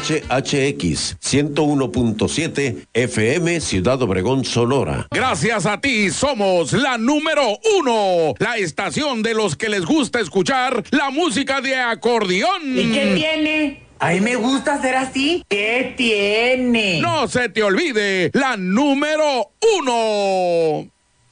HHX 101.7 FM Ciudad Obregón, Sonora. Gracias a ti somos la número 1, la estación de los que les gusta escuchar la música de acordeón. ¿Y qué tiene? A mí me gusta hacer así. ¿Qué tiene? No se te olvide, la número 1.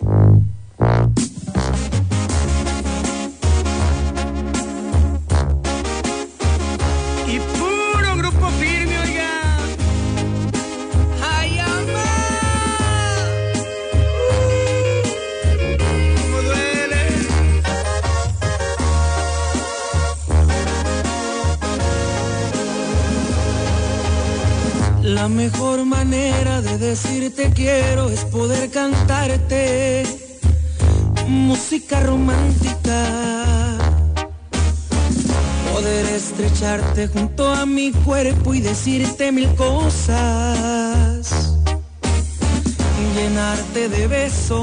La mejor manera de decirte quiero es poder cantarte música romántica, poder estrecharte junto a mi cuerpo y decirte mil cosas, llenarte de besos.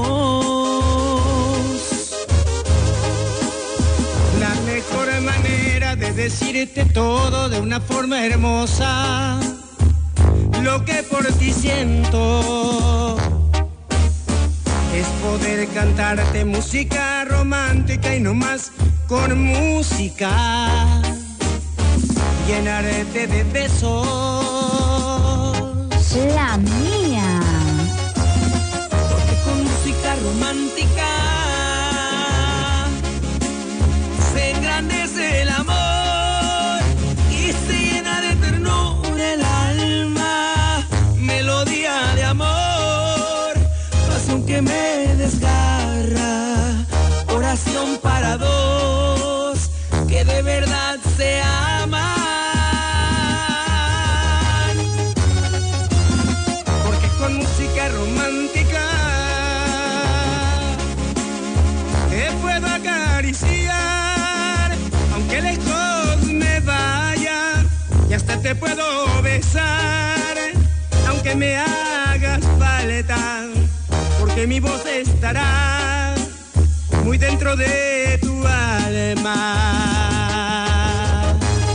La mejor manera de decirte todo de una forma hermosa, lo que por ti siento, es poder cantarte música romántica y no más con música, llenarte de besos. La mía. Porque con música romántica se engrandece el amor y se llena de ternura el alma, melodía de amor, pasión que me desgarra, oración para dos que de verdad se aman. Porque con música romántica te puedo acariciar, aunque lejos me vaya, y hasta te puedo besar, aunque me hagas falta, porque mi voz estará muy dentro de tu alma.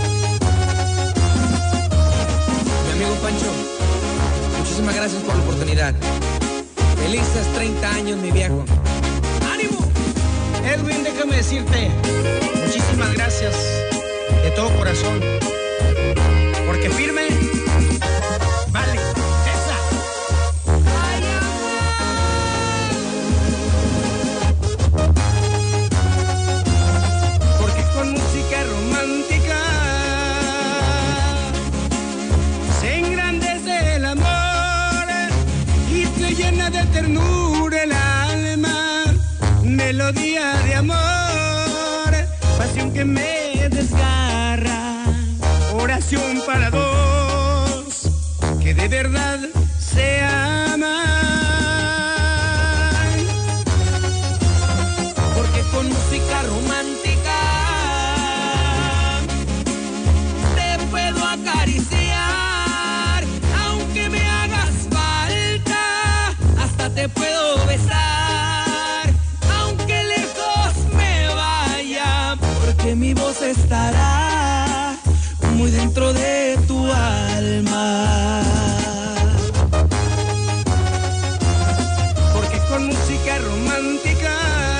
Mi amigo Pancho, muchísimas gracias por la oportunidad. Felices 30 años, mi viejo. ¡Ánimo! Edwin, déjame decirte muchísimas gracias de todo corazón, porque firme, vale, esa. Porque con música romántica se engrandece el amor y se llena de ternura el alma, melodía de amor, pasión que me desgarra, oración para dos que de verdad se aman. Porque con música romántica te puedo acariciar, aunque me hagas falta, hasta te puedo besar, aunque lejos me vaya, porque mi voz estará muy dentro de tu alma. Porque con música romántica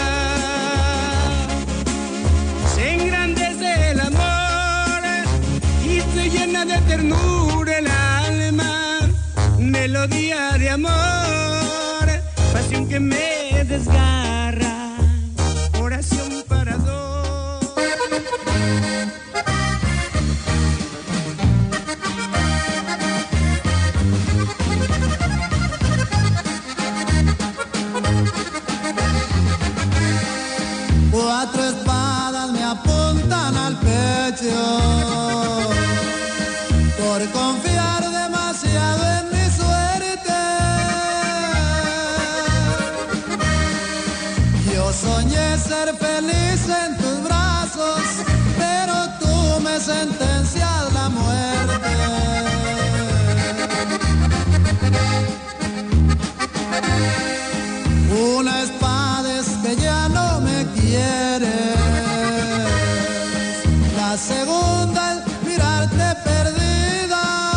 se engrandece el amor y se llena de ternura el alma, melodía de amor, pasión que me desgarra, oración para dos. Cuatro espadas me apuntan al pecho por confiar demasiado en mi suerte. Yo soñé ser feliz en tus brazos, pero tú me sentencias la muerte. Una espada es que ya no me quieres, la segunda es mirarte perdida,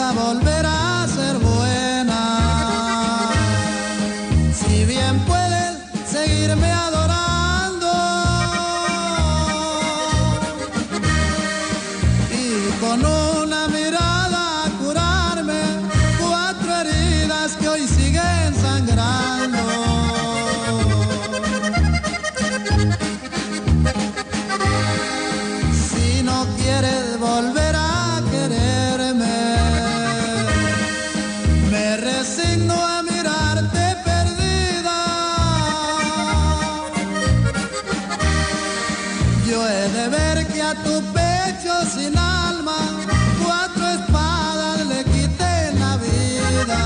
vida volverá a ser buena. Si bien puedes seguirme adorando y con una mirada curarme 4 heridas que hoy siguen sangrando. Si no quieres volver a quererme, me resigno a mirarte perdida. Yo he de ver que a tu pecho sin alma 4 espadas le quiten la vida.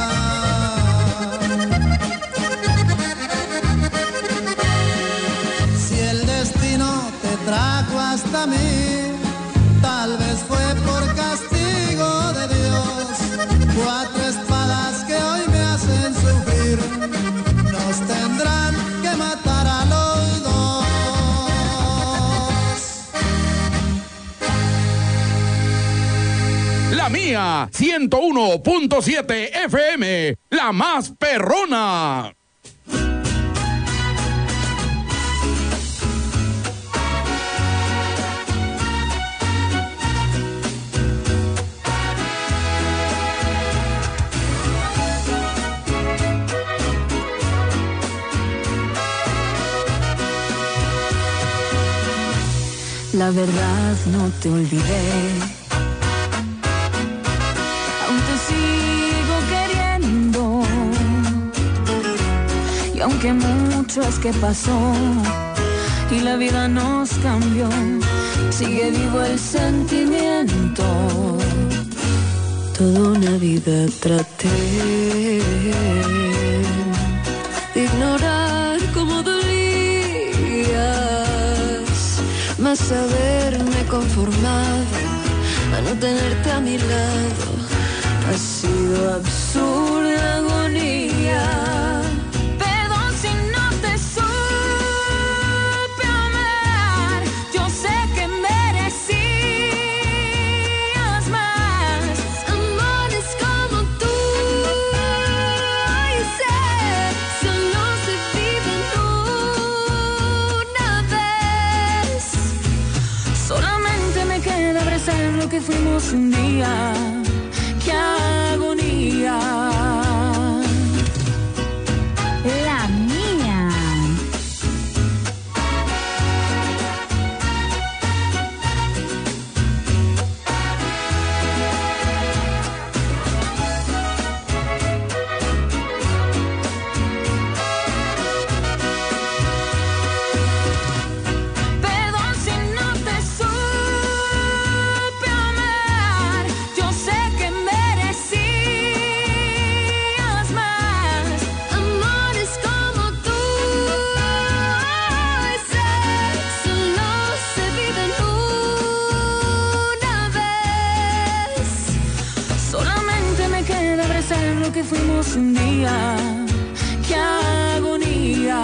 Si el destino te trajo hasta mí, tal vez fue por castigo de Dios. 4 espadas que hoy me hacen sufrir, nos tendrán que matar a los dos. La mía, 101.7 FM, la más perrona. La verdad no te olvidé, aún te sigo queriendo, y aunque mucho es que pasó y la vida nos cambió, sigue vivo el sentimiento. Toda una vida traté de ignorar cómo dolías, mas haberme conformado a no tenerte a mi lado ha sido absurda agonía. Perdón si no te supe amar, yo sé que merecías más amores como tú, y sé, solo se viven una vez. Solamente me queda abrazar lo que fuimos un día. ¡Qué agonía! La mía. Perdón si no te supe amar, yo sé que merecías más amores como tú, y sé, solo se viven una vez. Solamente me queda abrazar lo que fuimos un día. ¡Qué agonía!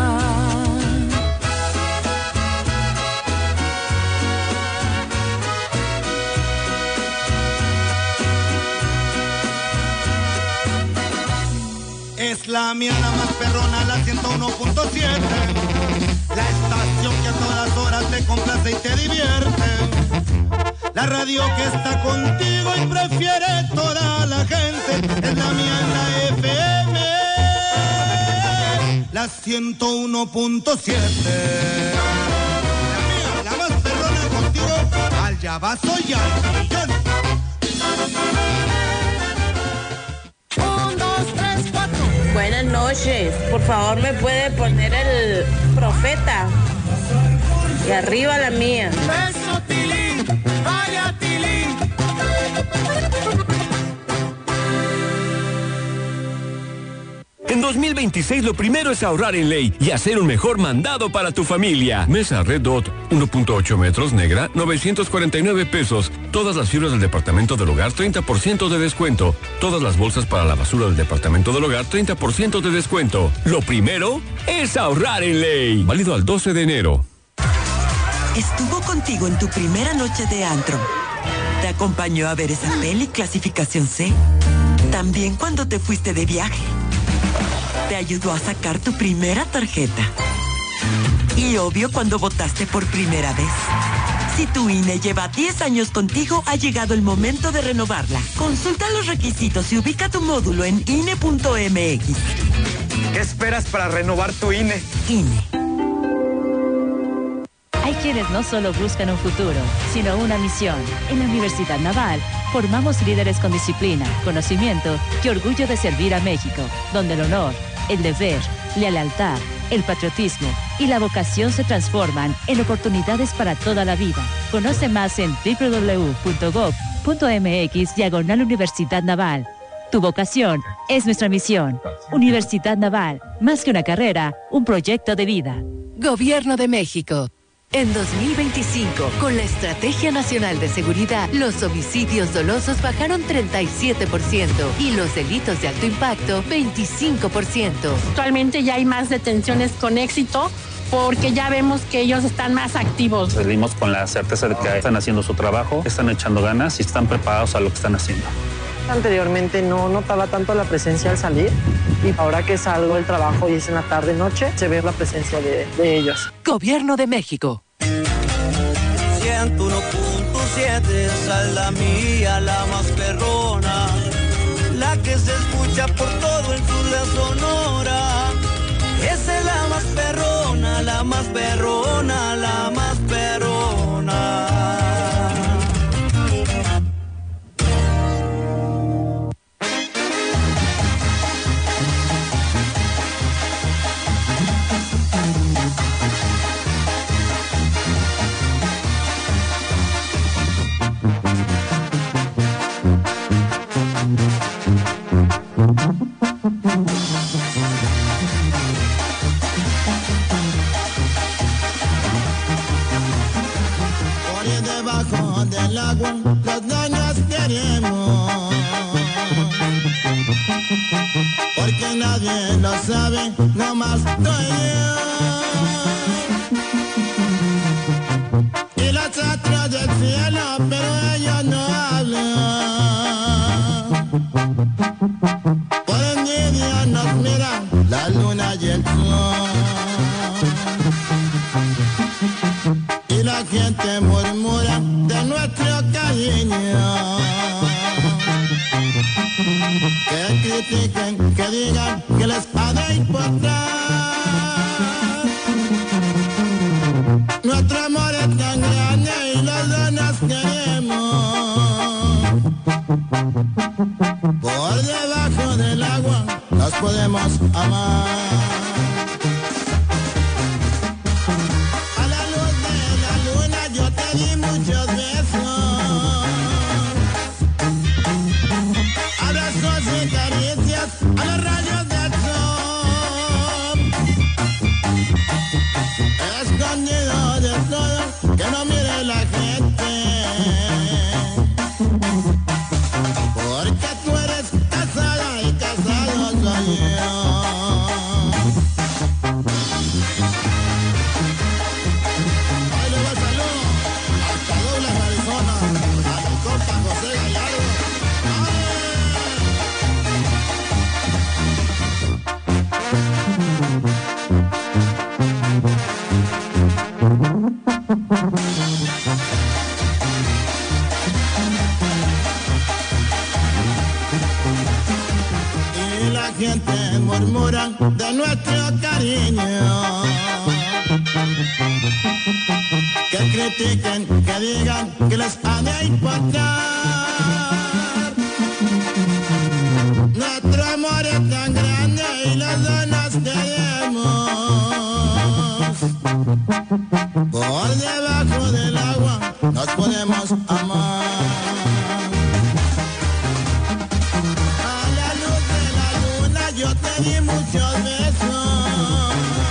Es la mía, la más perrona, la 101.7. La estación que a todas horas te complace y te divierte. La radio que está contigo y prefiere toda la gente. Es la mía, la FM, la 101.7. La mía, la más perrona contigo, al llavazo y al millón. 1, 2, 3, 4. Buenas noches, por favor me puede poner el Profeta y arriba la mía. Beso, Tilín, vaya Tilín. En 2026 lo primero es ahorrar en ley y hacer un mejor mandado para tu familia. Mesa Red Dot, 1.8 metros negra, 949 pesos. Todas las fibras del departamento del hogar, 30% de descuento. Todas las bolsas para la basura del departamento del hogar, 30% de descuento. Lo primero es ahorrar en ley. Válido al 12 de enero. Estuvo contigo en tu primera noche de antro. te acompañó a ver esa peli clasificación C. También cuando te fuiste de viaje. Te ayudó a sacar tu primera tarjeta. Y obvio cuando votaste por primera vez. Si tu INE lleva 10 años contigo, ha llegado el momento de renovarla. Consulta los requisitos y ubica tu módulo en INE.mx. ¿Qué esperas para renovar tu INE? INE. Hay quienes no solo buscan un futuro, sino una misión. En la Universidad Naval, formamos líderes con disciplina, conocimiento y orgullo de servir a México, donde el honor, el deber, la lealtad, el patriotismo y la vocación se transforman en oportunidades para toda la vida. Conoce más en www.gov.mx/Universidad Naval. Tu vocación es nuestra misión. Universidad Naval, más que una carrera, un proyecto de vida. Gobierno de México. En 2025, con la Estrategia Nacional de Seguridad, los homicidios dolosos bajaron 37% y los delitos de alto impacto 25%. Actualmente ya hay más detenciones con éxito porque ya vemos que ellos están más activos. Salimos con la certeza de que están haciendo su trabajo, están echando ganas y están preparados a lo que están haciendo. Anteriormente no notaba tanto la presencia al salir y ahora que salgo del trabajo y es en la tarde-noche, se ve la presencia de ellos. Gobierno de México. 101.7, esa es la mía, la más perrona, la que se escucha por todo el sur de Sonora. Esa es la más perrona, la más perrona, la más perrona. Por debajo del agua los daños queremos, porque nadie lo sabe, nomás estoy yo y los astros del cielo, pero ellos no hablan. Por envidia nos miran la luna y el sol, y la gente murmura de nuestro cariño. Que critiquen, que digan que les ha de importar. Nuestro amor es tan grande y los dos nos queremos. Por debajo del agua nos podemos amar. Muchos besos, abrazos y caricias a los rayos del sol, escondido de todo, que no mire la gente, porque tú eres casada y casado soy yo. Y la gente murmura de nuestro cariño, que critiquen, que digan que les ha de importar. Nuestro amor es tan grande y los dos nos queremos. Por debajo del agua nos podemos amar. A la luz de la luna yo te di muchos besos,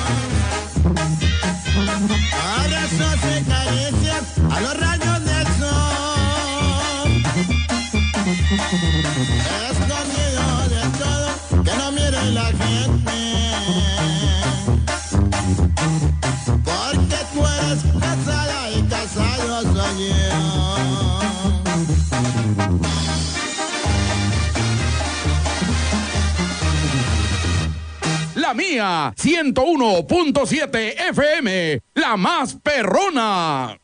abrazos y caricias a los rayos del sol, escondido de todo, que no mire la gente, porque tú eres casada y casado soy yo. la mía, 101.7 FM, la más perrona.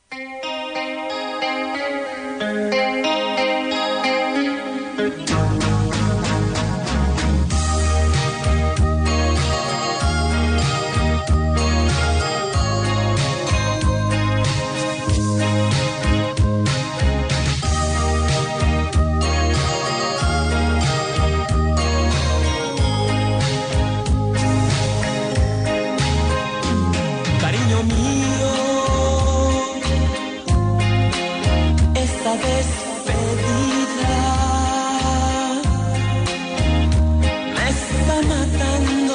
Despedida me está matando.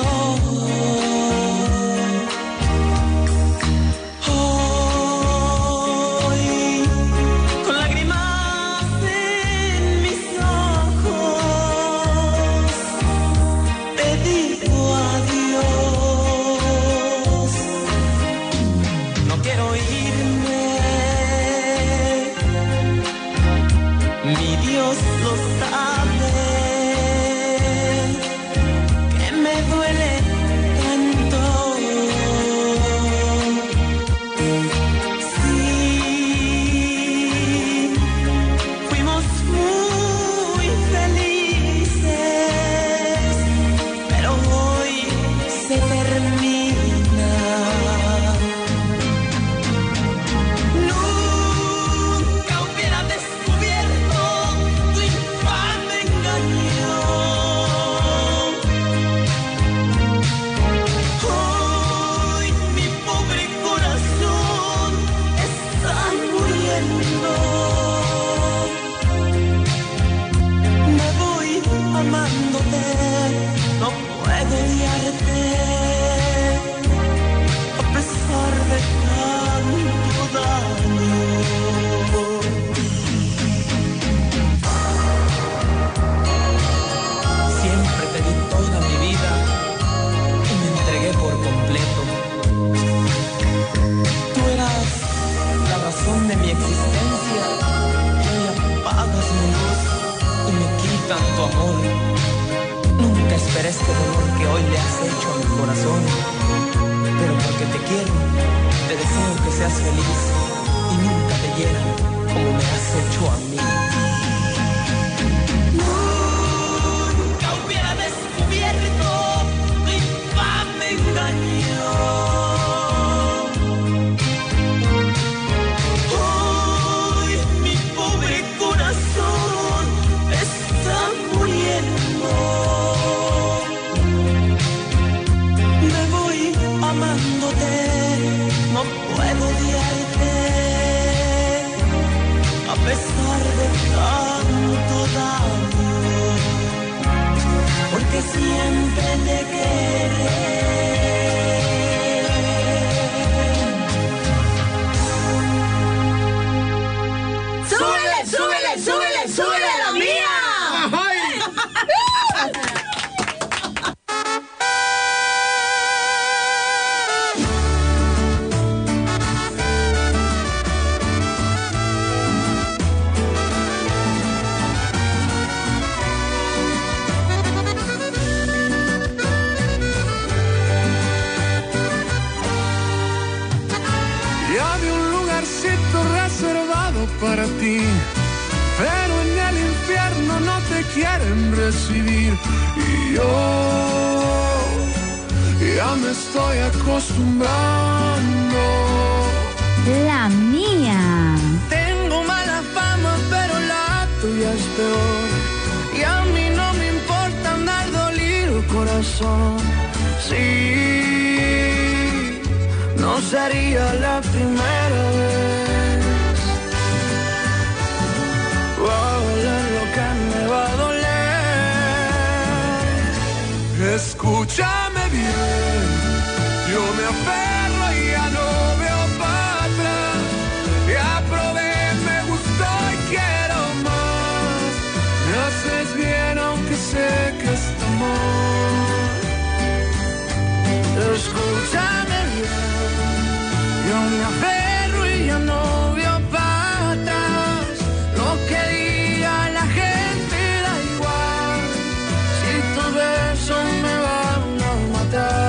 Hoy, con lágrimas en mis ojos, te digo adiós. No quiero irme. Mi Dios lo sabe, que me duele tanto. Sí, fuimos muy felices, pero hoy se termina. Nunca hubiera descubierto tu infame engaño. Hoy mi pobre corazón está muriendo. Me voy amándote, no puedo odiarte, a pesar de tanto daño. Siempre te di toda mi vida y me entregué por completo. Tú eras la razón de mi existencia y hoy apagas mi luz y me quitan tu amor. Nunca esperé este dolor que hoy le has hecho a mi corazón, pero porque te quiero, te deseo que seas feliz y nunca te hieran como me has hecho a mí. Nunca hubiera descubierto tu infame engaño. Hoy mi pobre corazón está muriendo. Me voy amándote, no puedo odiarte, a pesar de tanto daño, porque siempre te querré. ¡Súbele, súbele, súbele, súbele la mía! Ya vi un lugarcito reservado para ti, pero en el infierno no te quieren recibir. Y yo ya me estoy acostumbrando. La mía. Tengo mala fama, pero la tuya es peor. Y a mí no me importa andar dolido, corazón. Sí, no sería la primera vez. Va a doler lo que me va a doler. Escúchame bien, yo me aferro y ya no veo para atrás. Ya probé, me gustó y quiero más. Me haces bien aunque sé que está mal. Escúchame bien, yo me aferro y ya no veo para atrás. Lo que diga la gente da igual. Si tus besos me van a matar.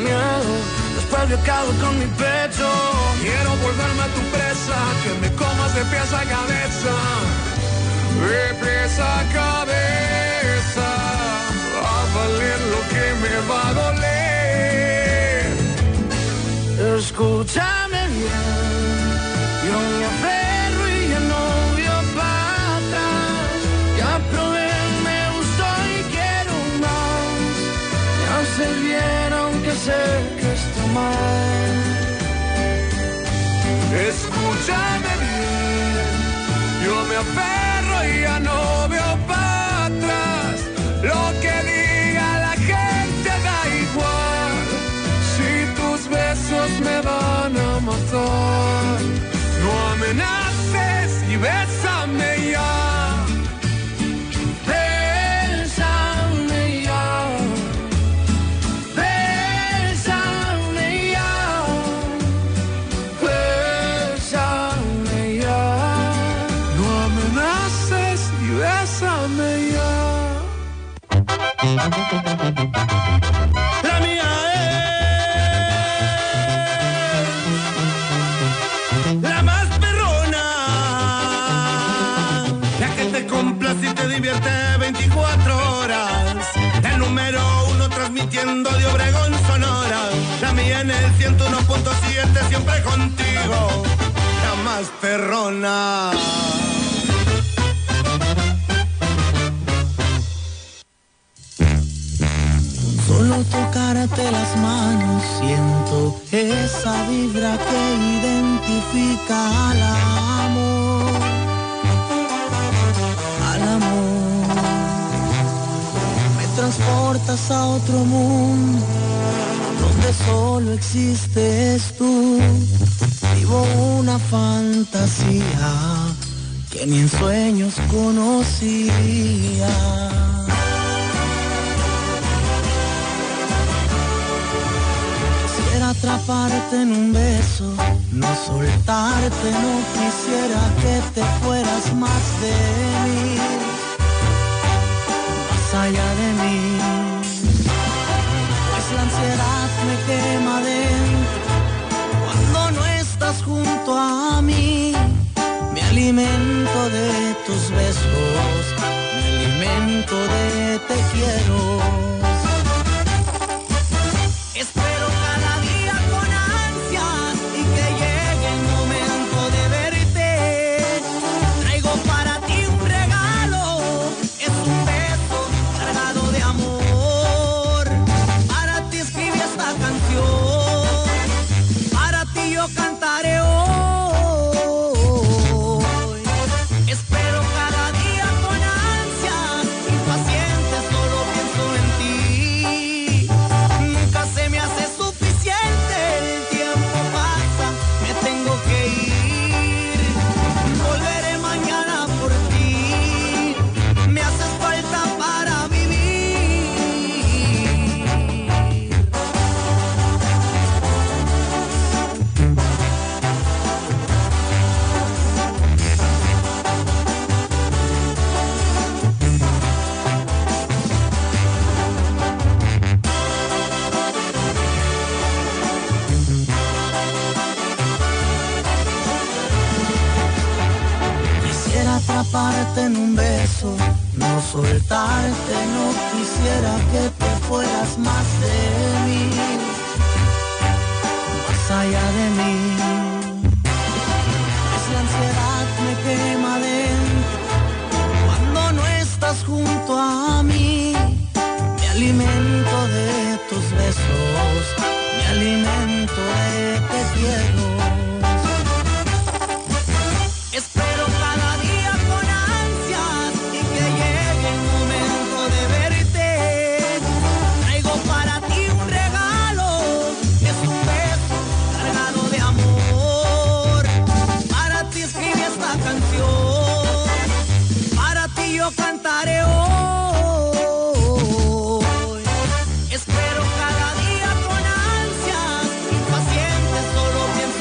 miedo, después yo acabo con mi pecho. Quiero volverme a tu presa, que me comas de pies a cabeza. De pies a cabeza, va a valer lo que me va a doler. Escúchame bien, yo me aferro y ya no veo para atrás. Ya probé, me gustó y quiero más. Ya sé bien aunque sé que está mal. Escúchame bien, yo me aferro y ya no veo para atrás. Lo que diga la gente da igual. Si tus besos me van a matar, no amenaces y bésame ya. Bésame ya. Bésame ya. Bésame ya. No amenaces y bésame ya. La mía es la más perrona, la que te complace y te divierte 24 horas. El número 1 transmitiendo de Obregón, Sonora. La mía en el 101.7, siempre contigo, la más perrona. Solo tocarte las manos siento esa vibra que identifica al amor, al amor. Me transportas a otro mundo donde solo existes tú. Vivo una fantasía que ni en sueños conocía. Atraparte en un beso, no soltarte, no quisiera que te fueras más de mí, más allá de mí, pues la ansiedad me quema dentro cuando no estás junto a mí. Me alimento de tus besos, me alimento de te quiero. Espero cada día con ansias y que llegue el momento de verte. Traigo para ti un regalo, es un beso cargado de amor. Para ti escribí esta canción, para ti yo cantaré hoy. Espero cada día con ansias, impaciente solo pienso en ti. Nunca se me hace suficiente, el tiempo pasa, me tengo que ir. Volveré mañana por ti, me haces falta para vivir. Quisiera atraparte en un beso, no soltarte, no quisiera que te fueras más de mí, más allá de mí. Pues la ansiedad me quema dentro cuando no estás junto a mí. Me alimento de tus besos, me alimento de te quiero. Espero cada día con ansias y que llegue el momento de verte. Traigo para ti un regalo, es un beso cargado de amor. Para ti escribí esta canción, para ti yo cantaré hoy. Espero cada día con ansias, impaciente solo pienso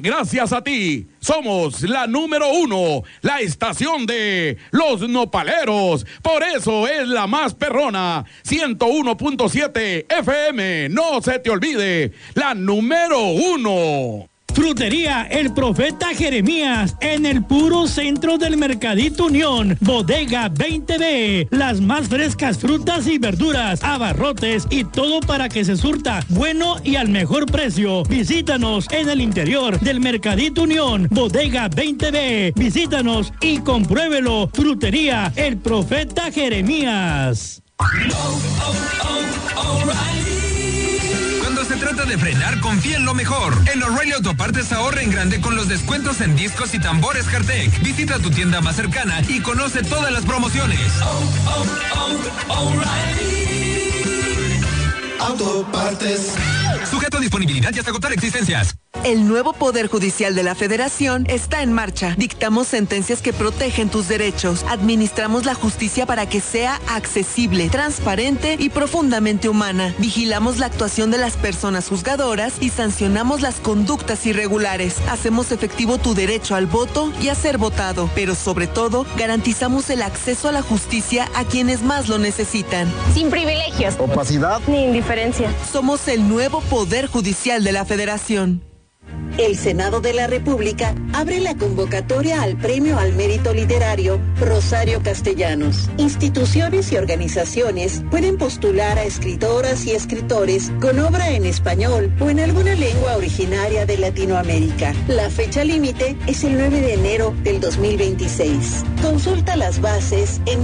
Gracias a ti, somos la número 1, la estación de los nopaleros. Por eso es la más perrona. 101.7 FM, no se te olvide, la número 1. Frutería El Profeta Jeremías, en el puro centro del Mercadito Unión, Bodega 20B, las más frescas frutas y verduras, abarrotes y todo para que se surta bueno y al mejor precio. Visítanos en el interior del Mercadito Unión, Bodega 20B. Visítanos y compruébelo. Frutería El Profeta Jeremías. Cuando se trata de frenar, confía en lo mejor. En O'Reilly Autopartes ahorra en grande con los descuentos en discos y tambores Hardtech. Visita tu tienda más cercana y conoce todas las promociones. Autopartes. Sujeto a disponibilidad y hasta agotar existencias. El nuevo Poder Judicial de la Federación está en marcha. Dictamos sentencias que protegen tus derechos. Administramos la justicia para que sea accesible, transparente y profundamente humana. Vigilamos la actuación de las personas juzgadoras y sancionamos las conductas irregulares. Hacemos efectivo tu derecho al voto y a ser votado. Pero sobre todo, garantizamos el acceso a la justicia a quienes más lo necesitan. Sin privilegios, opacidad ni indiferencia. Somos el nuevo Poder Judicial de la Federación. El Senado de la República abre la convocatoria al Premio al Mérito Literario Rosario Castellanos. Instituciones y organizaciones pueden postular a escritoras y escritores con obra en español o en alguna lengua originaria de Latinoamérica. La fecha límite es el 9 de enero del 2026. Consulta las bases en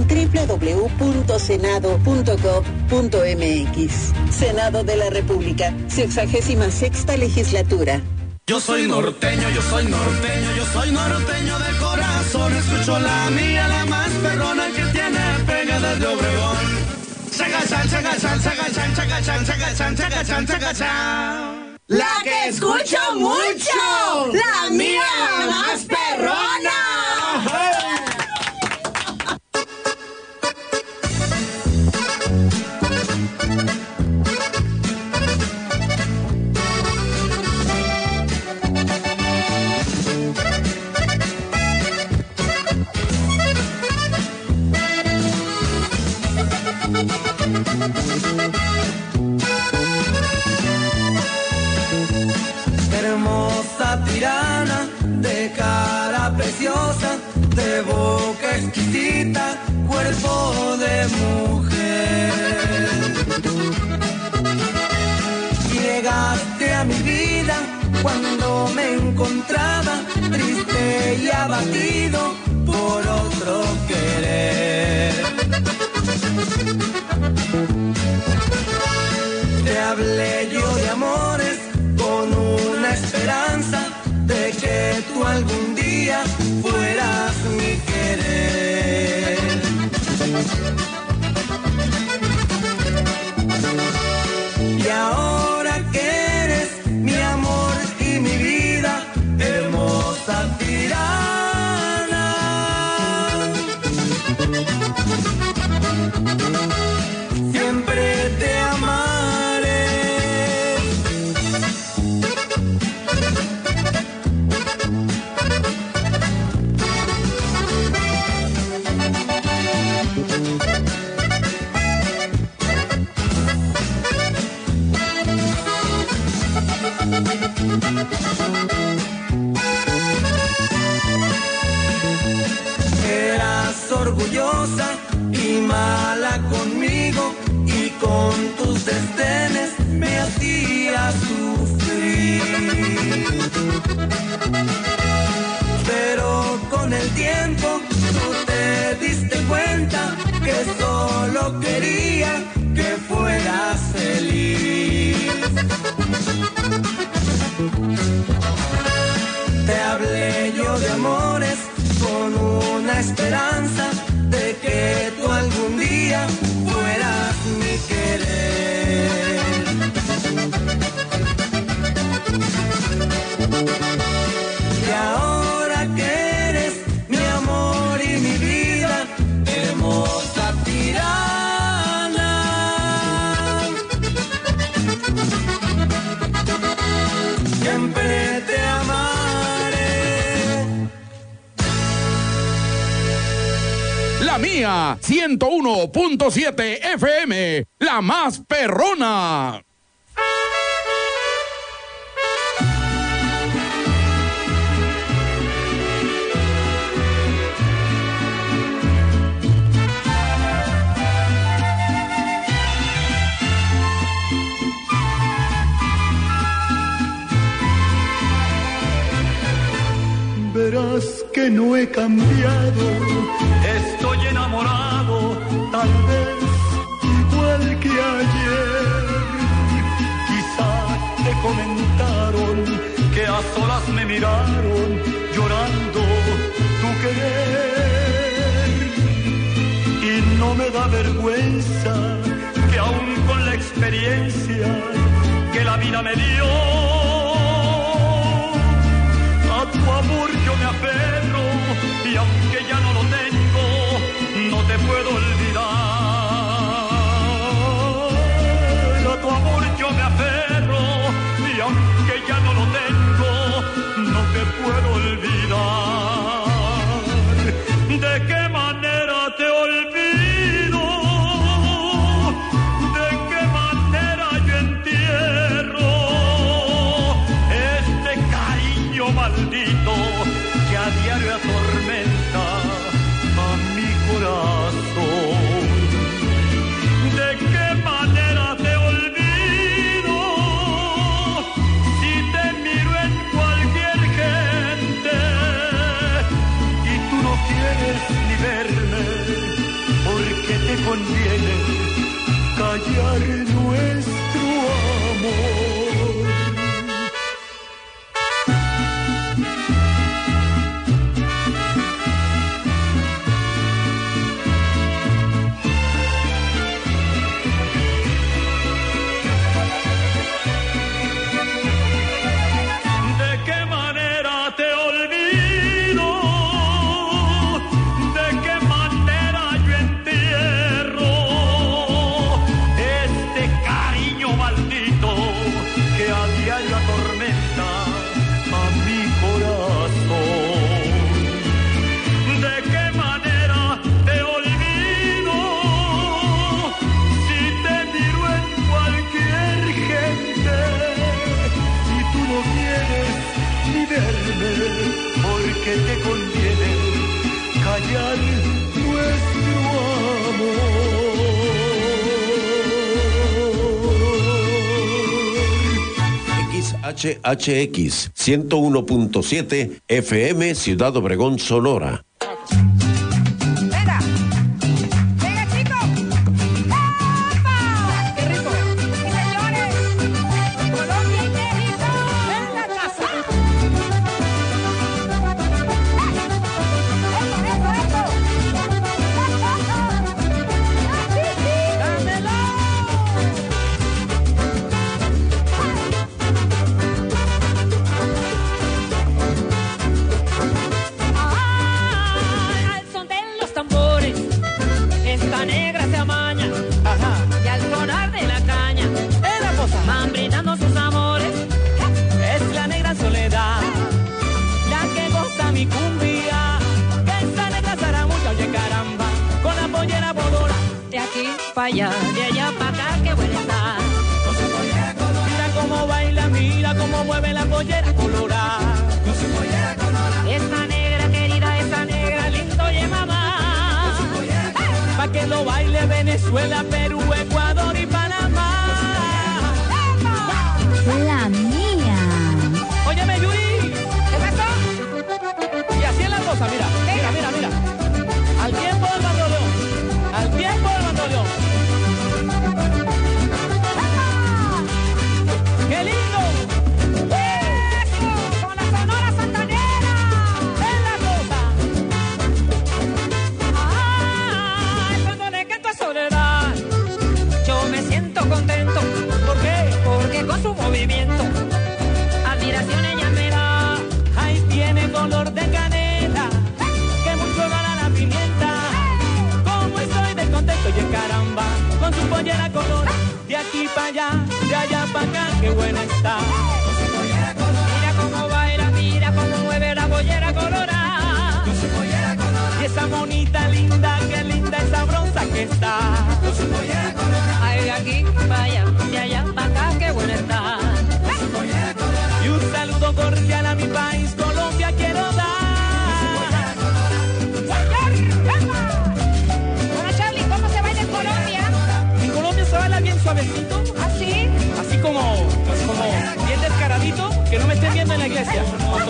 www.senado.gov.mx. Senado de la República, 66ª Legislatura. Yo soy norteño, yo soy norteño, yo soy norteño de corazón. Escucho la mía, la más perrona que tiene pegada de Obregón. Chacachán, chacachán, chacachán, chacachán, chacachán, chacachán, chacachán. La que escucho mucho, la mía, la más perrona. Hermosa tirana, de cara preciosa, de boca exquisita, cuerpo de mujer. Llegaste a mi vida cuando me encontraba triste y abatido por otro querer. Te hablé yo de amores con una esperanza de que tú algún día fueras mi querer. Y ahora que eres mi amor y mi vida, hermosa tirana, siempre te amaré. Eras orgullosa y mala conmigo, y con tus desdenes me hacías sufrir. Pero con el tiempo tú te diste cuenta que solo quería que fueras feliz. Te hablé yo de amores con una esperanza de que tú algún día fueras mi querer. Y ahora que eres mi amor y mi vida, hermosa tirana, siempre te amaré. La Mía, 101.7 FM, la más perrona. Verás que no he cambiado, estoy enamorado, tal vez igual que ayer. Quizá te comentaron que a solas me miraron llorando tu querer. Y no me da vergüenza que aún con la experiencia que la vida me dio, a tu amor yo me aferro y aunque ya no lo tengo, no te puedo olvidar. A tu amor yo me aferro y aunque ya no lo tengo, no te puedo olvidar. ¿De qué manera te olvido? ¿De qué manera yo entierro este cariño maldito que a diario atormenta a mi corazón? ¿De qué manera te olvido si te miro en cualquier gente y tú no quieres ni verme porque te conviene callar nuestro amor? Porque te conviene callar nuestro amor. XHX 101.7 FM Ciudad Obregón, Sonora. Venga, venga chicos. ¡Epa! ¡Qué rico! Y señores, Colombia y México en la casa. Van brindando sus amores, es la negra soledad, la que goza mi cumbia, que esa negra zaramucha, oye caramba, con la pollera bolora, de aquí para allá, de allá para acá, qué buena está. Mira cómo baila, mira cómo mueve la pollera colorada, esa negra querida, esa negra lindo, oye mamá, pa' que lo baile Venezuela, Perú, Ecuador y Panamá. La Mía. Óyeme, Yuri, ¿qué pasó? Y así es la cosa, mira, mira, mira, mira. Al tiempo del bandoneón, al tiempo del bandoneón. ¡Qué lindo! ¡Eso! Con la Sonora Santanera. Es la cosa. ¡Ay! Cuando le canto a Soledad, yo me siento contento. ¿Por qué? Porque con su movimiento, admiración ella me da. Ahí tiene color de canela, que mucho gana la pimienta. Como estoy de contento, oye caramba, con su pollera color, de aquí para allá, de allá para acá, qué buena está. Mira cómo baila, mira cómo mueve la pollera colorada. Y esa monita linda, que linda. que está. Ay, de aquí para allá, de allá para acá, qué buena está. Y un saludo cordial a mi país, Colombia, quiero dar. Bueno, Charlie, ¿cómo se baila en Colombia? En Colombia se baila bien suavecito. ¿Ah, sí? Así como bien descaradito, que no me estén viendo en la iglesia.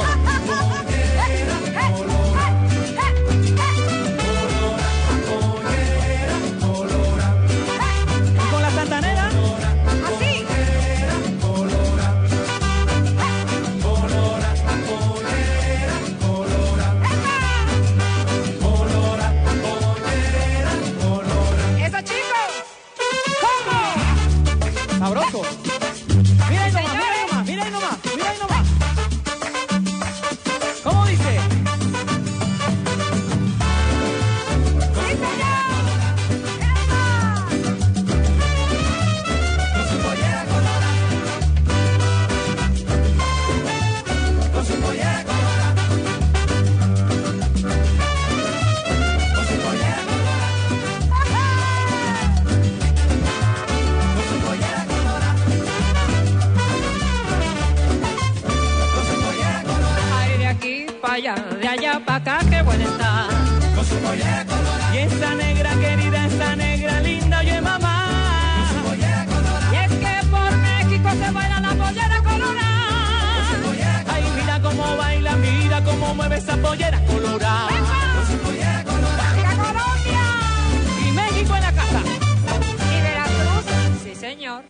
Y con la santanera. ¿Así? ¡Eso, chicos! ¿Cómo? Sabroso. Mira ahí nomás, mira ahí nomás, mira ahí nomás, mira ahí nomás. ¿Cómo dice? ¡Sí, señor! Ay, de aquí para allá, de allá para acá, qué buena está. Y esa negra querida, esa negra linda, oye mamá. Y es que por México se baila la pollera colorada. Ay, mira cómo baila, mira cómo mueve esa pollera colorada. ¡Viva Colombia! Y México en la casa. ¿Y Veracruz? Sí, señor.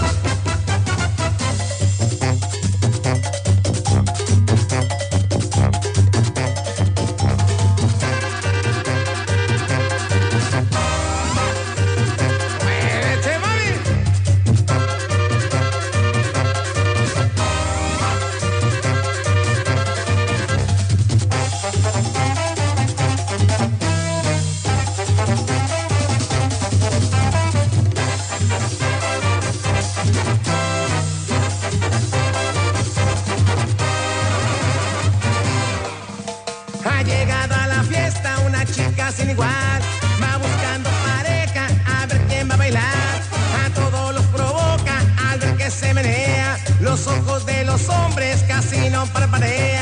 Ha llegado a la fiesta una chica sin igual, va buscando pareja a ver quién va a bailar. A todos los provoca al ver que se menea, los ojos de los hombres casi no parpadean.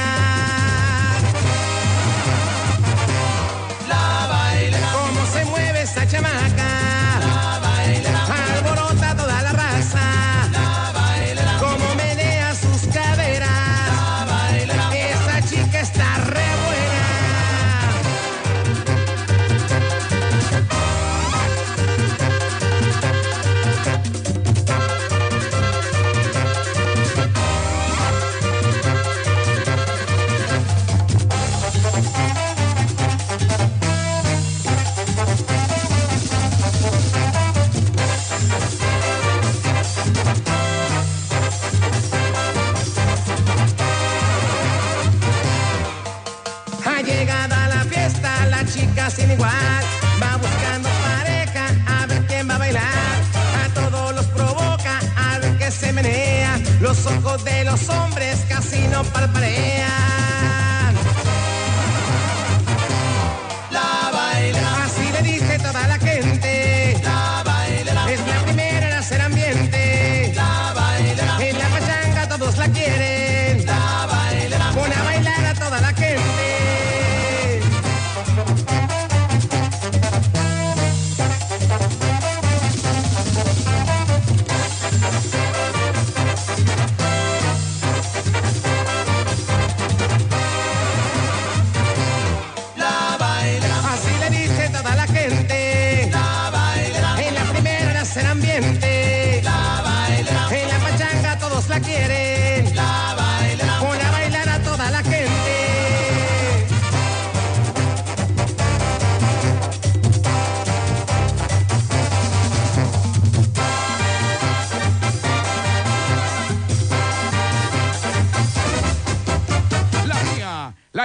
La bailera, cómo se mueve esa chamaca. La bailera, alborota toda la raza. La bailera, cómo menea sus caderas. La bailera, esa chica está re buena. Ha llegado a la fiesta la chica sin igual, va buscando pareja a ver quién va a bailar. A todos los provoca al ver que se menea, los ojos de los hombres casi no parpadean. La bailera, así le dice toda la gente. La bailera, es la primera en hacer ambiente. La bailera, en la pachanga todos la quieren. La bailera, pone a bailar a toda la gente.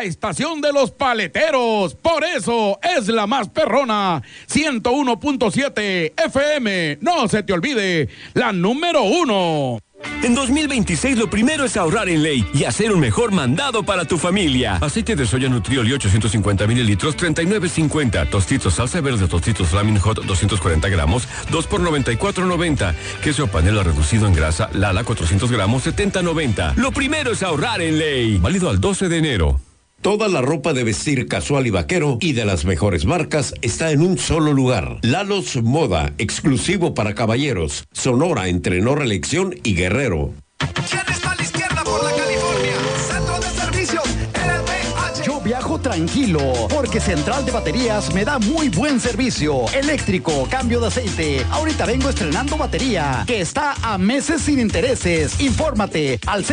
la estación de los paleteros. Por eso es la más perrona. 101.7 FM. No se te olvide, la número 1. En 2026 lo primero es ahorrar en ley y hacer un mejor mandado para tu familia. Aceite de soya Nutrioli 850 mililitros, 39.50. Tostitos salsa verde, tostitos Flaming Hot 240 gramos, 2 por 94.90. Queso panela reducido en grasa Lala 400 gramos, 70.90. Lo primero es ahorrar en ley. Válido al 12 de enero. Toda la ropa de vestir casual y vaquero y de las mejores marcas está en un solo lugar. Lalos Moda, exclusivo para caballeros. Sonora, entre No Reelección y Guerrero. ¿Quién está a la izquierda por la California? Centro de servicios, LTH. Yo viajo tranquilo porque Central de Baterías me da muy buen servicio. Eléctrico, cambio de aceite. Ahorita vengo estrenando batería que está a meses sin intereses. Infórmate al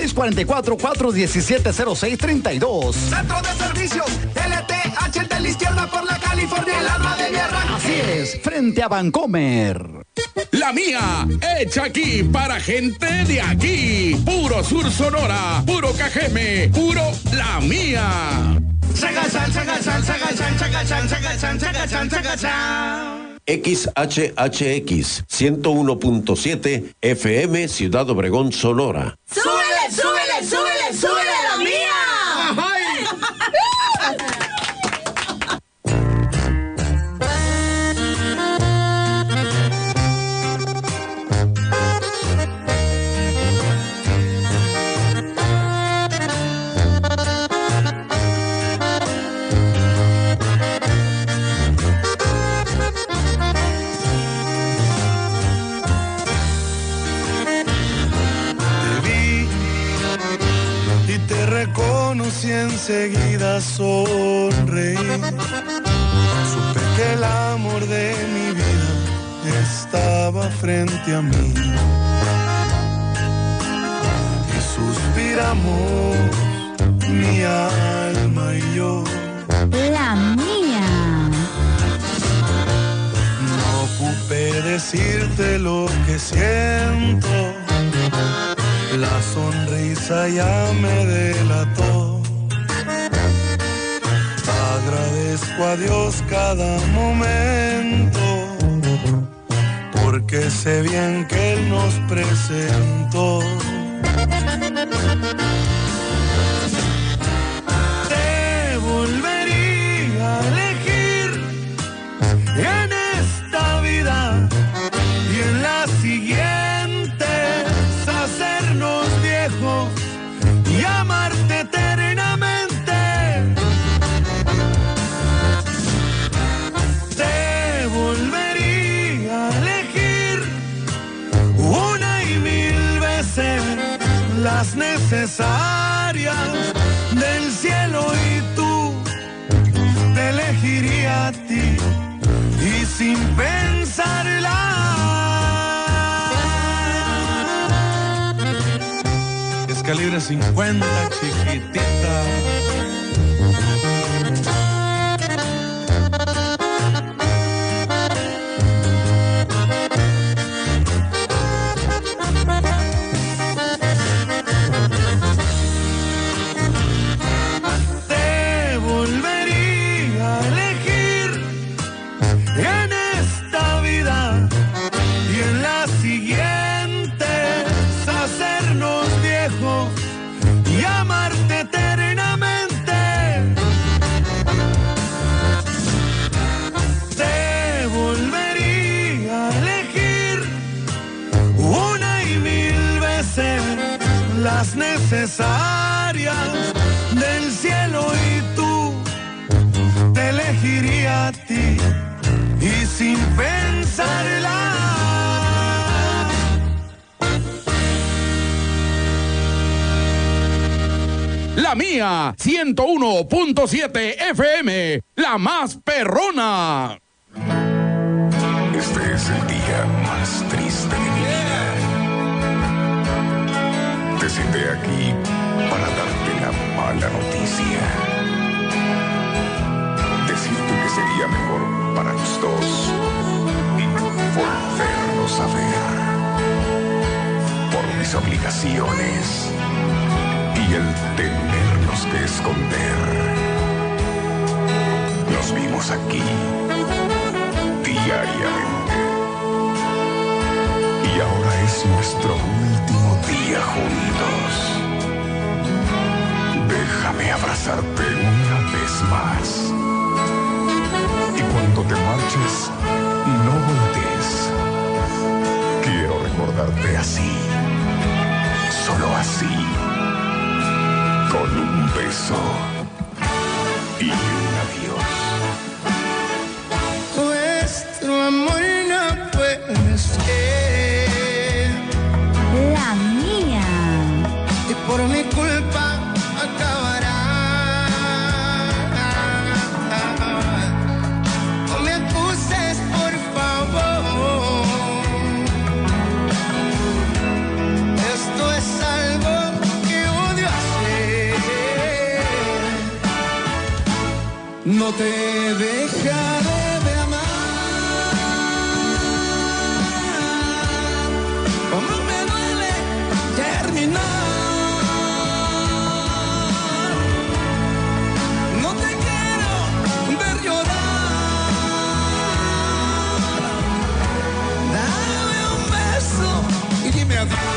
644-417-0632. Centro de servicios, LTH de la izquierda por la California, el alma de mi arranque. Así es, frente a Vancomer. La mía, hecha aquí para gente de aquí. Puro Sur Sonora, puro Cajeme, puro La Mía. XHHX 101.7 FM Ciudad Obregón, Sonora. ¡Súbele, súbele, súbele, súbele La Mía! Reconocí enseguida, sonreí. Supe que el amor de mi vida estaba frente a mí. Y suspiramos, mi alma y yo. La Mía. No ocupé decirte lo que siento. La sonrisa ya me delató. Agradezco a Dios cada momento, porque sé bien que Él nos presentó. Te volvería a elegir en esta vida y en la siguiente. Y amarte eternamente. Te volvería a elegir una y mil veces, las necesarias del cielo, y tú te elegiría a ti y sin pensarla. Calibre 50, chiquitita. Te volvería a elegir en esta vida y en la siguiente, hacernos viejos y amarte eternamente. Te volvería a elegir una y mil veces, las necesarias del cielo, y tú te elegiría a ti y sin pensarla. La Mía, 101.7 FM, la más perrona. Este es el día más triste de mi vida. Te senté aquí para darte la mala noticia. Decirte que sería mejor para los dos volvernos a ver. Por mis obligaciones y el tenernos que esconder. nuestro último día juntos. Déjame abrazarte una vez más. Y cuando te marches, no voltees. Quiero recordarte así, solo así, con un beso y un adiós. Nuestro amor no puede ser la mía. Y por mi culpa acabará. No me acuses, por favor. Esto es algo que odio hacer. No te dejaré de amar. Como me duele terminar. No te quiero ver llorar. Dame un beso y dime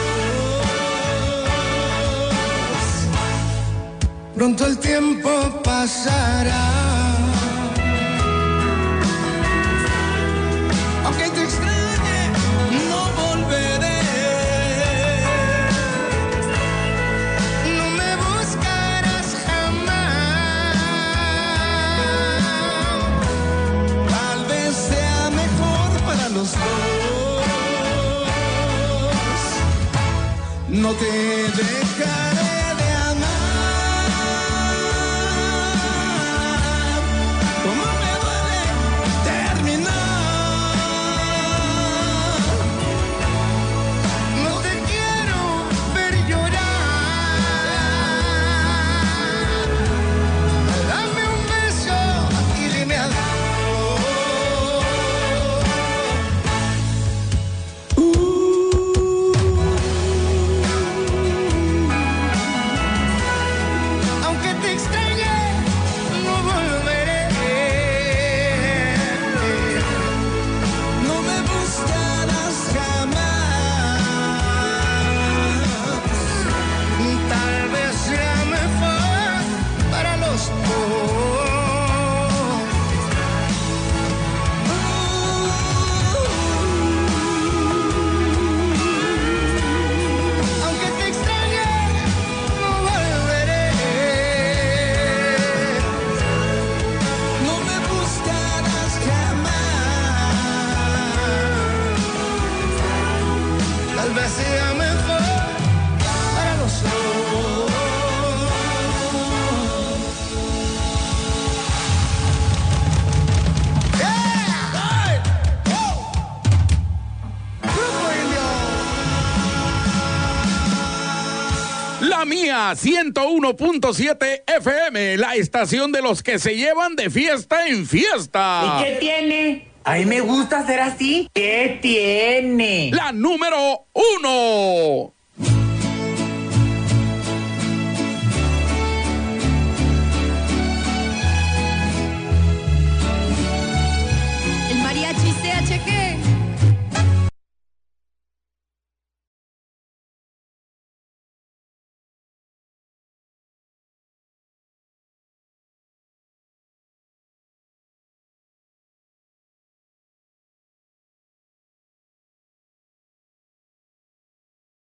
adiós. Pronto el tiempo pasará. Aunque te extrañe, no volveré. No me buscarás jamás. Tal vez sea mejor para los dos. No te dejaré de amar. Como me duele terminar. No te quiero ver llorar. Dame un beso y dime adiós. Aunque te extrañe, no volveré. No me buscarás jamás. Tal vez sea mejor para los dos. Aunque te extrañe, no volveré. No me buscarás jamás. Tal vez sea mejor para los dos. ¡Yeah! ¡Ay! ¡Oh! Grupo Indio. La mía, 101.7 FM, la estación de los que se llevan de fiesta en fiesta. ¿Y qué tiene? A mí me gusta ser así. ¿Qué tiene? La número 1.